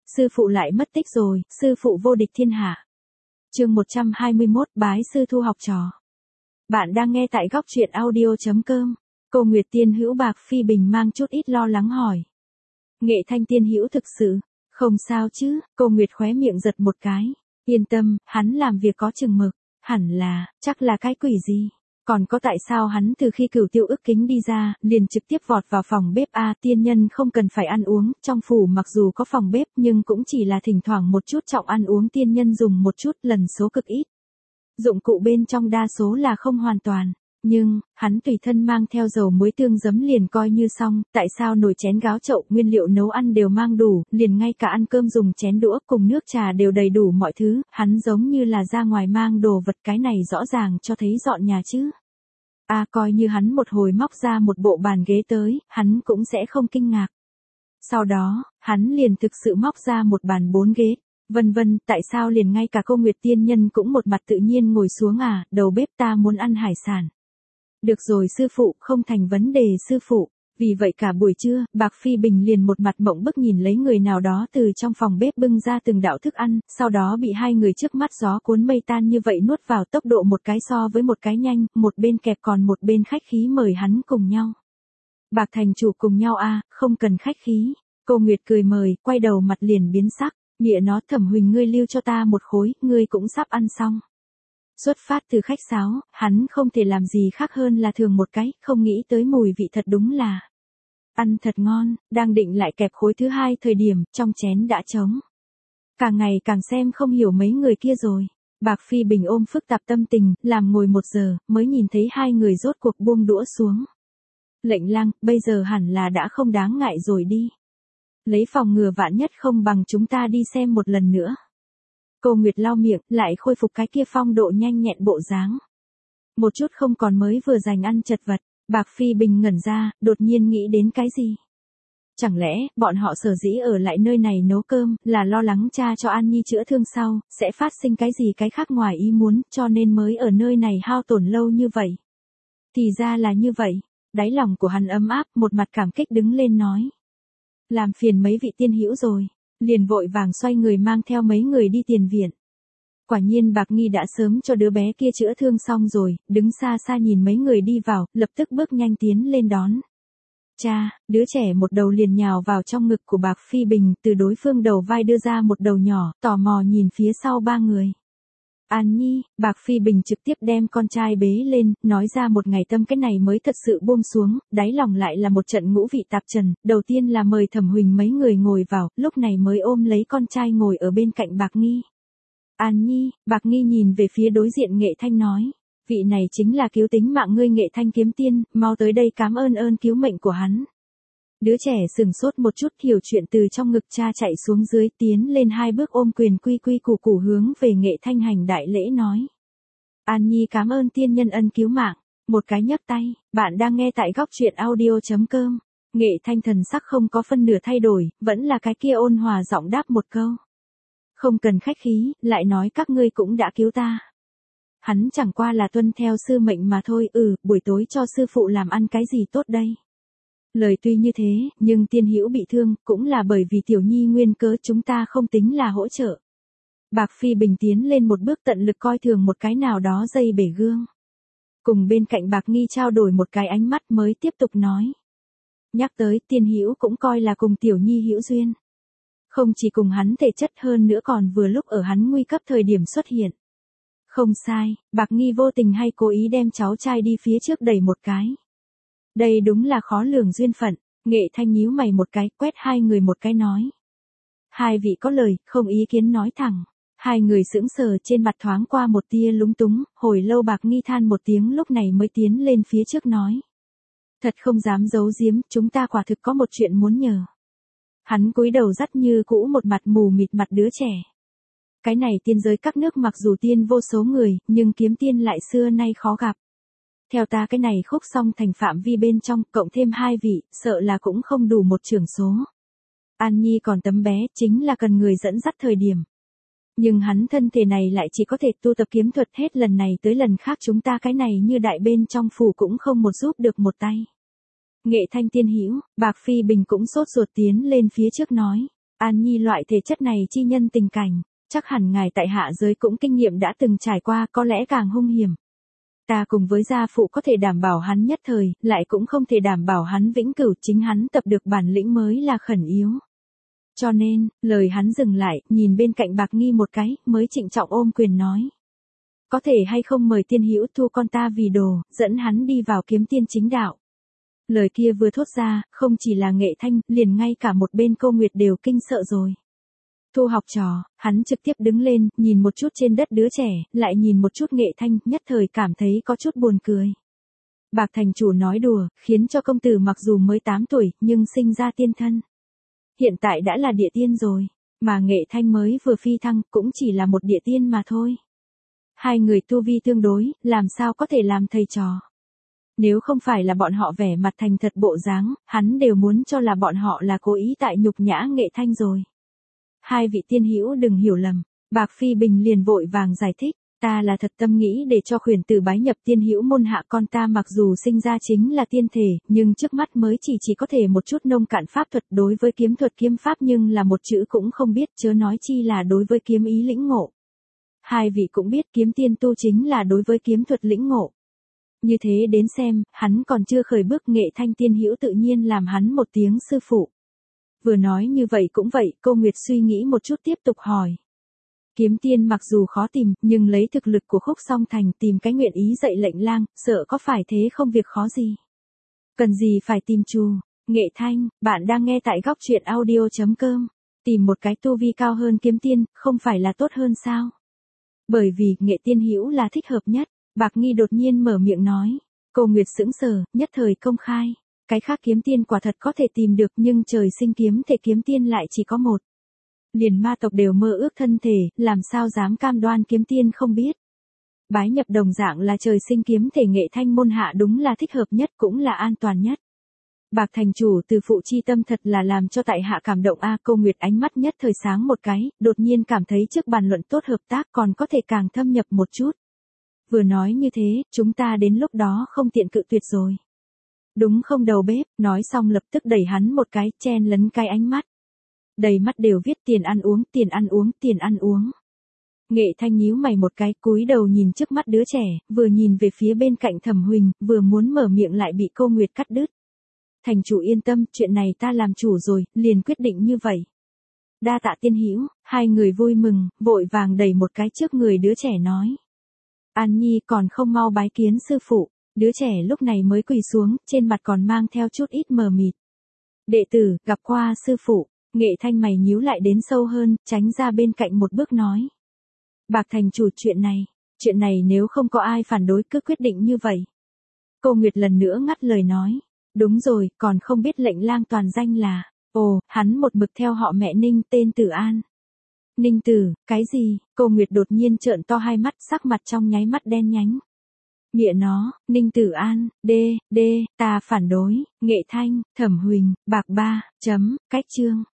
Sư phụ lại mất tích rồi, sư phụ vô địch thiên hạ. Chương 121, bái sư thu học trò. Bạn đang nghe tại góc truyện audio.com. Cô Nguyệt Tiên Hữu Bạc Phi Bình mang chút ít lo lắng hỏi. Nghệ Thanh Tiên Hữu thực sự, không sao chứ? Cô Nguyệt khóe miệng giật một cái. Yên tâm, hắn làm việc có chừng mực, hẳn là, chắc là cái quỷ gì? Còn có tại sao hắn từ khi Cửu Tiêu Ức Kính đi ra, liền trực tiếp vọt vào phòng bếp tiên nhân không cần phải ăn uống, trong phủ mặc dù có phòng bếp nhưng cũng chỉ là thỉnh thoảng một chút trọng ăn uống tiên nhân dùng một chút, lần số cực ít. Dụng cụ bên trong đa số là không hoàn toàn, nhưng, hắn tùy thân mang theo dầu muối tương giấm liền coi như xong, tại sao nồi chén gáo chậu nguyên liệu nấu ăn đều mang đủ, liền ngay cả ăn cơm dùng chén đũa cùng nước trà đều đầy đủ mọi thứ, hắn giống như là ra ngoài mang đồ vật, cái này rõ ràng cho thấy dọn nhà chứ. Coi như hắn một hồi móc ra một bộ bàn ghế tới, hắn cũng sẽ không kinh ngạc. Sau đó, hắn liền thực sự móc ra một bàn 4 ghế. Vân vân, tại sao liền ngay cả cô Nguyệt Tiên Nhân cũng một mặt tự nhiên ngồi xuống đầu bếp ta muốn ăn hải sản. Được rồi sư phụ, không thành vấn đề sư phụ. Vì vậy cả buổi trưa, Bạc Phi Bình liền một mặt mộng bức nhìn lấy người nào đó từ trong phòng bếp bưng ra từng đạo thức ăn, sau đó bị hai người trước mắt gió cuốn mây tan như vậy nuốt vào tốc độ một cái so với một cái nhanh, một bên kẹp còn một bên khách khí mời hắn cùng nhau. Bạc thành chủ cùng nhau không cần khách khí. Cô Nguyệt cười mời, quay đầu mặt liền biến sắc, nghĩa nó Thẩm Huỳnh ngươi lưu cho ta một khối, ngươi cũng sắp ăn xong. Xuất phát từ khách sáo, hắn không thể làm gì khác hơn là thường một cái, không nghĩ tới mùi vị thật đúng là ăn thật ngon, đang định lại kẹp khối thứ hai thời điểm, trong chén đã trống. Càng ngày càng xem không hiểu mấy người kia rồi. Bạc Phi Bình ôm phức tạp tâm tình, làm ngồi 1 giờ, mới nhìn thấy hai người rốt cuộc buông đũa xuống. Lệnh Lang, bây giờ hẳn là đã không đáng ngại rồi đi. Lấy phòng ngừa vạn nhất không bằng chúng ta đi xem một lần nữa. Cô Nguyệt lau miệng, lại khôi phục cái kia phong độ nhanh nhẹn bộ dáng. Một chút không còn mới vừa dành ăn chật vật, Bạc Phi Bình ngẩn ra, đột nhiên nghĩ đến cái gì? Chẳng lẽ, bọn họ sở dĩ ở lại nơi này nấu cơm, là lo lắng cha cho An Nhi chữa thương sau, sẽ phát sinh cái gì cái khác ngoài ý muốn, cho nên mới ở nơi này hao tổn lâu như vậy? Thì ra là như vậy, đáy lòng của hắn ấm áp, một mặt cảm kích đứng lên nói. Làm phiền mấy vị tiên hữu rồi. Liền vội vàng xoay người mang theo mấy người đi tiền viện. Quả nhiên Bạc Nghi đã sớm cho đứa bé kia chữa thương xong rồi, đứng xa xa nhìn mấy người đi vào, lập tức bước nhanh tiến lên đón. Cha, đứa trẻ một đầu liền nhào vào trong ngực của Bạc Phi Bình, từ đối phương đầu vai đưa ra một đầu nhỏ, tò mò nhìn phía sau 3 người. An Nhi, Bạc Phi Bình trực tiếp đem con trai bế lên, nói ra một ngày tâm cái này mới thật sự buông xuống, đáy lòng lại là một trận ngũ vị tạp trần, đầu tiên là mời Thẩm Huỳnh mấy người ngồi vào, lúc này mới ôm lấy con trai ngồi ở bên cạnh Bạc Nghi. An Nhi, Bạc Nghi nhìn về phía đối diện Nghệ Thanh nói, vị này chính là cứu tính mạng ngươi Nghệ Thanh kiếm tiên, mau tới đây cảm ơn cứu mệnh của hắn. Đứa trẻ sừng sốt một chút hiểu chuyện từ trong ngực cha chạy xuống dưới tiến lên 2 bước ôm quyền quy quy củ củ hướng về Nghệ Thanh hành đại lễ nói. An Nhi cảm ơn tiên nhân ân cứu mạng, một cái nhấc tay, bạn đang nghe tại góc truyện audio.com. Nghệ Thanh thần sắc không có phân nửa thay đổi, vẫn là cái kia ôn hòa giọng đáp một câu. Không cần khách khí, lại nói các ngươi cũng đã cứu ta. Hắn chẳng qua là tuân theo sư mệnh mà thôi, buổi tối cho sư phụ làm ăn cái gì tốt đây. Lời tuy như thế, nhưng tiên hữu bị thương, cũng là bởi vì Tiểu Nhi nguyên cớ chúng ta không tính là hỗ trợ. Bạc Phi Bình tiến lên một bước tận lực coi thường một cái nào đó dây bể gương. Cùng bên cạnh Bạc Nghi trao đổi một cái ánh mắt mới tiếp tục nói. Nhắc tới tiên hữu cũng coi là cùng Tiểu Nhi hữu duyên. Không chỉ cùng hắn thể chất hơn nữa còn vừa lúc ở hắn nguy cấp thời điểm xuất hiện. Không sai, Bạc Nghi vô tình hay cố ý đem cháu trai đi phía trước đẩy một cái. Đây đúng là khó lường duyên phận, Nghệ Thanh nhíu mày một cái, quét hai người một cái nói. Hai vị có lời, không ý kiến nói thẳng. Hai người sững sờ trên mặt thoáng qua một tia lúng túng, hồi lâu Bạc Nghi than một tiếng lúc này mới tiến lên phía trước nói. Thật không dám giấu giếm, chúng ta quả thực có một chuyện muốn nhờ. Hắn cúi đầu dắt như cũ một mặt mù mịt mặt đứa trẻ. Cái này tiên giới các nước mặc dù tiên vô số người, nhưng kiếm tiên lại xưa nay khó gặp. Theo ta cái này khúc xong thành phạm vi bên trong, cộng thêm 2 vị, sợ là cũng không đủ một trưởng số. An Nhi còn tấm bé, chính là cần người dẫn dắt thời điểm. Nhưng hắn thân thể này lại chỉ có thể tu tập kiếm thuật hết lần này tới lần khác chúng ta cái này như đại bên trong phủ cũng không một giúp được một tay. Nghệ Thanh tiên hữu, Bạc Phi Bình cũng sốt ruột tiến lên phía trước nói. An Nhi loại thể chất này chi nhân tình cảnh, chắc hẳn ngài tại hạ giới cũng kinh nghiệm đã từng trải qua, có lẽ càng hung hiểm. Ta cùng với gia phụ có thể đảm bảo hắn nhất thời, lại cũng không thể đảm bảo hắn vĩnh cửu, chính hắn tập được bản lĩnh mới là khẩn yếu. Cho nên, lời hắn dừng lại, nhìn bên cạnh Bạc Nghi một cái, mới trịnh trọng ôm quyền nói. Có thể hay không mời tiên hữu thu con ta vì đồ, dẫn hắn đi vào kiếm tiên chính đạo. Lời kia vừa thốt ra, không chỉ là Nghệ Thanh, liền ngay cả một bên Cô Nguyệt đều kinh sợ rồi. Thu học trò, hắn trực tiếp đứng lên, nhìn một chút trên đất đứa trẻ, lại nhìn một chút Nghệ Thanh, nhất thời cảm thấy có chút buồn cười. Bạc thành chủ nói đùa, khiến cho công tử mặc dù mới 8 tuổi, nhưng sinh ra tiên thân. Hiện tại đã là địa tiên rồi, mà Nghệ Thanh mới vừa phi thăng, cũng chỉ là một địa tiên mà thôi. Hai người tu vi tương đối, làm sao có thể làm thầy trò. Nếu không phải là bọn họ vẻ mặt thành thật bộ dáng, hắn đều muốn cho là bọn họ là cố ý tại nhục nhã Nghệ Thanh rồi. Hai vị tiên hữu đừng hiểu lầm, Bạc Phi Bình liền vội vàng giải thích, ta là thật tâm nghĩ để cho khuyển tử bái nhập tiên hữu môn hạ, con ta mặc dù sinh ra chính là tiên thể, nhưng trước mắt mới chỉ có thể một chút nông cạn pháp thuật, đối với kiếm thuật kiếm pháp nhưng là một chữ cũng không biết, chớ nói chi là đối với kiếm ý lĩnh ngộ. Hai vị cũng biết kiếm tiên tu chính là đối với kiếm thuật lĩnh ngộ. Như thế đến xem, hắn còn chưa khởi bước, Nghệ Thanh tiên hữu tự nhiên làm hắn một tiếng sư phụ. Vừa nói như vậy cũng vậy, Cô Nguyệt suy nghĩ một chút tiếp tục hỏi. Kiếm tiên mặc dù khó tìm, nhưng lấy thực lực của Khúc Song Thành tìm cái nguyện ý dạy lệnh lang, sợ có phải thế không việc khó gì. Cần gì phải tìm chù. Nghệ Thanh, bạn đang nghe tại góc truyện audio.com. Tìm một cái tu vi cao hơn kiếm tiên, không phải là tốt hơn sao? Bởi vì, Nghệ tiên hữu là thích hợp nhất. Bạc Nghi đột nhiên mở miệng nói. Cô Nguyệt sững sờ, nhất thời công khai. Cái khác kiếm tiên quả thật có thể tìm được, nhưng trời sinh kiếm thể kiếm tiên lại chỉ có một. Liền ma tộc đều mơ ước thân thể, làm sao dám cam đoan kiếm tiên không biết. Bái nhập đồng dạng là trời sinh kiếm thể Nghệ Thanh môn hạ đúng là thích hợp nhất, cũng là an toàn nhất. Bạc thành chủ từ phụ chi tâm thật là làm cho tại hạ cảm động a. Cô Nguyệt ánh mắt nhất thời sáng một cái, đột nhiên cảm thấy trước bàn luận tốt hợp tác còn có thể càng thâm nhập một chút. Vừa nói như thế, chúng ta đến lúc đó không tiện cự tuyệt rồi. Đúng không đầu bếp, nói xong lập tức đẩy hắn một cái, chen lấn cái ánh mắt. Đầy mắt đều viết tiền ăn uống, tiền ăn uống, tiền ăn uống. Nghệ Thanh nhíu mày một cái, cúi đầu nhìn trước mắt đứa trẻ, vừa nhìn về phía bên cạnh Thẩm Huỳnh, vừa muốn mở miệng lại bị Cô Nguyệt cắt đứt. Thành chủ yên tâm, chuyện này ta làm chủ rồi, liền quyết định như vậy. Đa tạ tiên hữu, hai người vui mừng, vội vàng đẩy một cái trước người đứa trẻ nói. An Nhi còn không mau bái kiến sư phụ. Đứa trẻ lúc này mới quỳ xuống, trên mặt còn mang theo chút ít mờ mịt. Đệ tử, gặp qua sư phụ. Nghệ Thanh mày nhíu lại đến sâu hơn, tránh ra bên cạnh một bước nói. Bạc thành chủ, chuyện này nếu không có ai phản đối cứ quyết định như vậy. Cô Nguyệt lần nữa ngắt lời nói. Đúng rồi, còn không biết lệnh lang toàn danh là. Ồ, hắn một mực theo họ mẹ Ninh, tên Tử An. Ninh Tử, cái gì? Cô Nguyệt đột nhiên trợn to hai mắt, sắc mặt trong nháy mắt đen nhánh. Nghĩa nó, Ninh Tử An, ta phản đối. Nghệ Thanh, Thẩm Huỳnh, Bạc Ba, cách chương.